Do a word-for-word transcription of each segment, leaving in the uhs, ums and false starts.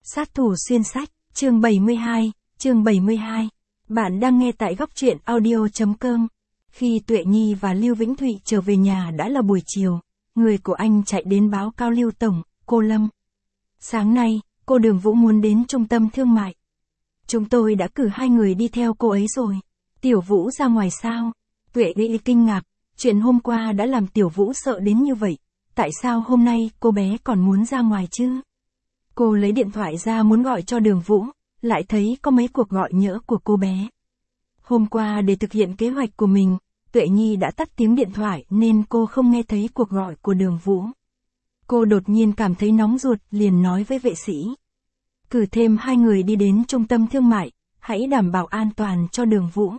Sát thủ xuyên sách, chương bảy mươi hai, chương bảy mươi hai. Bạn đang nghe tại góc truyện audio chấm com. Khi Tuệ Nhi và Lưu Vĩnh Thụy trở về nhà đã là buổi chiều, người của anh chạy đến báo cáo Lưu Tổng, cô Lâm. Sáng nay, cô Đường Vũ muốn đến trung tâm thương mại. Chúng tôi đã cử hai người đi theo cô ấy rồi. Tiểu Vũ ra ngoài sao? Tuệ Nhi kinh ngạc, chuyện hôm qua đã làm Tiểu Vũ sợ đến như vậy. Tại sao hôm nay cô bé còn muốn ra ngoài chứ? Cô lấy điện thoại ra muốn gọi cho Đường Vũ, lại thấy có mấy cuộc gọi nhỡ của cô bé. Hôm qua để thực hiện kế hoạch của mình, Tuệ Nhi đã tắt tiếng điện thoại nên cô không nghe thấy cuộc gọi của Đường Vũ. Cô đột nhiên cảm thấy nóng ruột liền nói với vệ sĩ. Cử thêm hai người đi đến trung tâm thương mại, hãy đảm bảo an toàn cho Đường Vũ.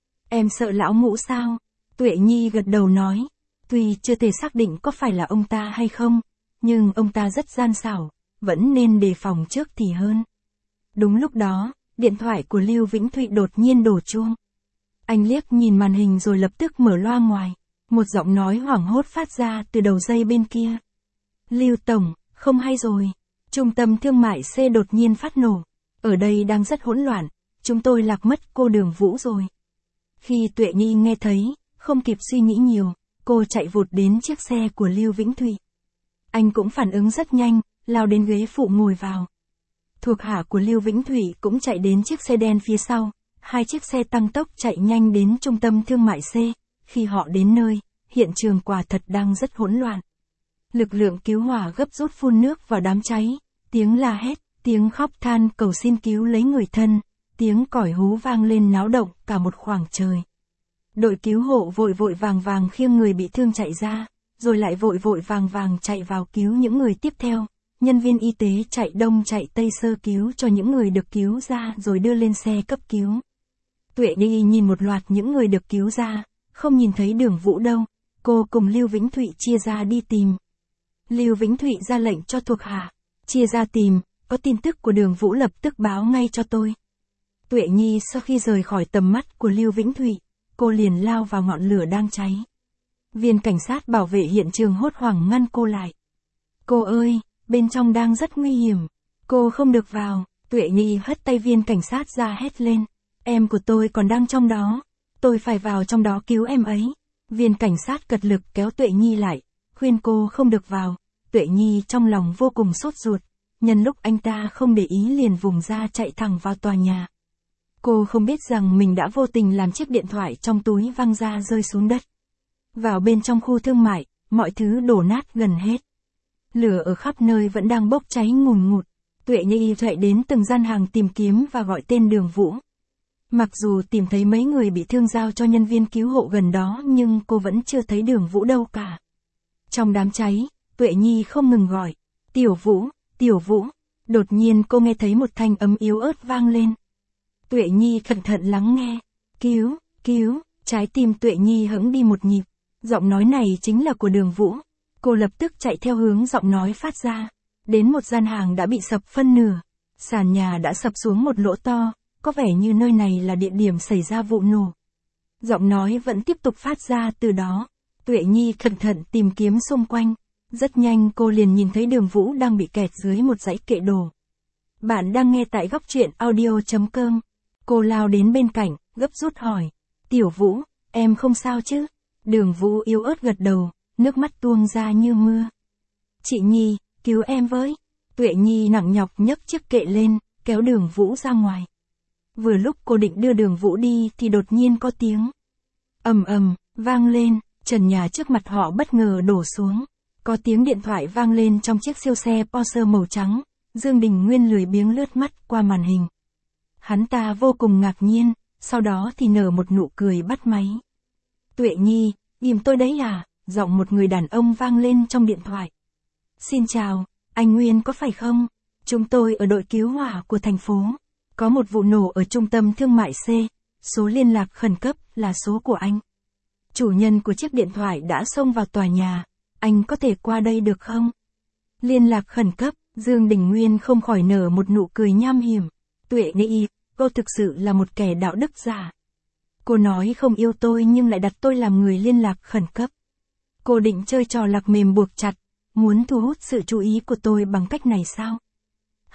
Em sợ lão Ngũ sao? Tuệ Nhi gật đầu nói. Tuy chưa thể xác định có phải là ông ta hay không, nhưng ông ta rất gian xảo, vẫn nên đề phòng trước thì hơn. Đúng lúc đó, điện thoại của Lưu Vĩnh Thụy đột nhiên đổ chuông. Anh liếc nhìn màn hình rồi lập tức mở loa ngoài, một giọng nói hoảng hốt phát ra từ đầu dây bên kia. Lưu Tổng, không hay rồi, trung tâm thương mại C đột nhiên phát nổ, ở đây đang rất hỗn loạn, chúng tôi lạc mất cô Đường Vũ rồi. Khi Tuệ Nhi nghe thấy, không kịp suy nghĩ nhiều, cô chạy vụt đến chiếc xe của Lưu Vĩnh Thụy. Anh cũng phản ứng rất nhanh, lao đến ghế phụ ngồi vào. Thuộc hạ của Lưu Vĩnh Thụy cũng chạy đến chiếc xe đen phía sau, hai chiếc xe tăng tốc chạy nhanh đến trung tâm thương mại C. Khi họ đến nơi, hiện trường quả thật đang rất hỗn loạn. Lực lượng cứu hỏa gấp rút phun nước vào đám cháy, tiếng la hét, tiếng khóc than cầu xin cứu lấy người thân, tiếng còi hú vang lên náo động cả một khoảng trời. Đội cứu hộ vội vội vàng vàng khiêng người bị thương chạy ra, rồi lại vội vội vàng vàng chạy vào cứu những người tiếp theo. Nhân viên y tế chạy đông chạy tây sơ cứu cho những người được cứu ra rồi đưa lên xe cấp cứu. Tuệ Nhi nhìn một loạt những người được cứu ra, không nhìn thấy Đường Vũ đâu, cô cùng Lưu Vĩnh Thụy chia ra đi tìm. Lưu Vĩnh Thụy ra lệnh cho thuộc hạ, chia ra tìm, có tin tức của Đường Vũ lập tức báo ngay cho tôi. Tuệ Nhi sau khi rời khỏi tầm mắt của Lưu Vĩnh Thụy, cô liền lao vào ngọn lửa đang cháy. Viên cảnh sát bảo vệ hiện trường hốt hoảng ngăn cô lại. Cô ơi, bên trong đang rất nguy hiểm, cô không được vào. Tuệ Nhi hất tay viên cảnh sát ra hét lên. Em của tôi còn đang trong đó, tôi phải vào trong đó cứu em ấy. Viên cảnh sát cật lực kéo Tuệ Nhi lại, khuyên cô không được vào. Tuệ Nhi trong lòng vô cùng sốt ruột, nhân lúc anh ta không để ý liền vùng ra chạy thẳng vào tòa nhà. Cô không biết rằng mình đã vô tình làm chiếc điện thoại trong túi văng ra rơi xuống đất. Vào bên trong khu thương mại, mọi thứ đổ nát gần hết. Lửa ở khắp nơi vẫn đang bốc cháy ngùn ngụt. Tuệ Nhi chạy đến từng gian hàng tìm kiếm và gọi tên Đường Vũ. Mặc dù tìm thấy mấy người bị thương giao cho nhân viên cứu hộ gần đó nhưng cô vẫn chưa thấy Đường Vũ đâu cả. Trong đám cháy, Tuệ Nhi không ngừng gọi. Tiểu Vũ, Tiểu Vũ. Đột nhiên cô nghe thấy một thanh âm yếu ớt vang lên. Tuệ Nhi cẩn thận lắng nghe. Cứu, cứu, trái tim Tuệ Nhi hững đi một nhịp. Giọng nói này chính là của Đường Vũ. Cô lập tức chạy theo hướng giọng nói phát ra. Đến một gian hàng đã bị sập phân nửa. Sàn nhà đã sập xuống một lỗ to, có vẻ như nơi này là địa điểm xảy ra vụ nổ. Giọng nói vẫn tiếp tục phát ra từ đó. Tuệ Nhi cẩn thận tìm kiếm xung quanh. Rất nhanh cô liền nhìn thấy Đường Vũ đang bị kẹt dưới một dãy kệ đồ. Bạn đang nghe tại góc truyện audio chấm com. Cô lao đến bên cạnh, gấp rút hỏi. Tiểu Vũ, em không sao chứ? Đường Vũ yếu ớt gật đầu, nước mắt tuôn ra như mưa. Chị Nhi, cứu em với. Tuệ Nhi nặng nhọc nhấc chiếc kệ lên, kéo Đường Vũ ra ngoài. Vừa lúc cô định đưa Đường Vũ đi thì đột nhiên có tiếng ầm ầm vang lên, trần nhà trước mặt họ bất ngờ đổ xuống. Có tiếng điện thoại vang lên trong chiếc siêu xe Porsche màu trắng. Dương Đình Nguyên lười biếng lướt mắt qua màn hình. Hắn ta vô cùng ngạc nhiên, sau đó thì nở một nụ cười bắt máy. Tuệ Nhi, tìm tôi đấy à? Giọng một người đàn ông vang lên trong điện thoại. Xin chào, anh Nguyên có phải không? Chúng tôi ở đội cứu hỏa của thành phố. Có một vụ nổ ở trung tâm thương mại C, số liên lạc khẩn cấp là số của anh. Chủ nhân của chiếc điện thoại đã xông vào tòa nhà, anh có thể qua đây được không? Liên lạc khẩn cấp, Dương Đình Nguyên không khỏi nở một nụ cười nham hiểm. Tuệ Nhi, cô thực sự là một kẻ đạo đức giả. Cô nói không yêu tôi nhưng lại đặt tôi làm người liên lạc khẩn cấp. Cô định chơi trò lạc mềm buộc chặt, muốn thu hút sự chú ý của tôi bằng cách này sao?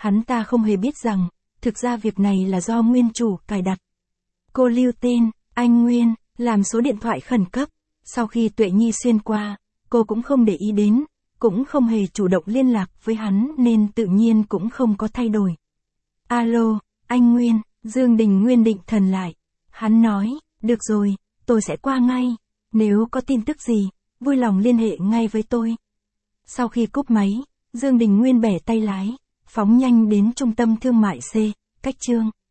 Hắn ta không hề biết rằng, thực ra việc này là do nguyên chủ cài đặt. Cô lưu tên, anh Nguyên, làm số điện thoại khẩn cấp. Sau khi Tuệ Nhi xuyên qua, cô cũng không để ý đến, cũng không hề chủ động liên lạc với hắn nên tự nhiên cũng không có thay đổi. Alo, anh Nguyên, Dương Đình Nguyên định thần lại. Hắn nói, được rồi, tôi sẽ qua ngay. Nếu có tin tức gì, vui lòng liên hệ ngay với tôi. Sau khi cúp máy, Dương Đình Nguyên bẻ tay lái, phóng nhanh đến trung tâm thương mại C, cách Trương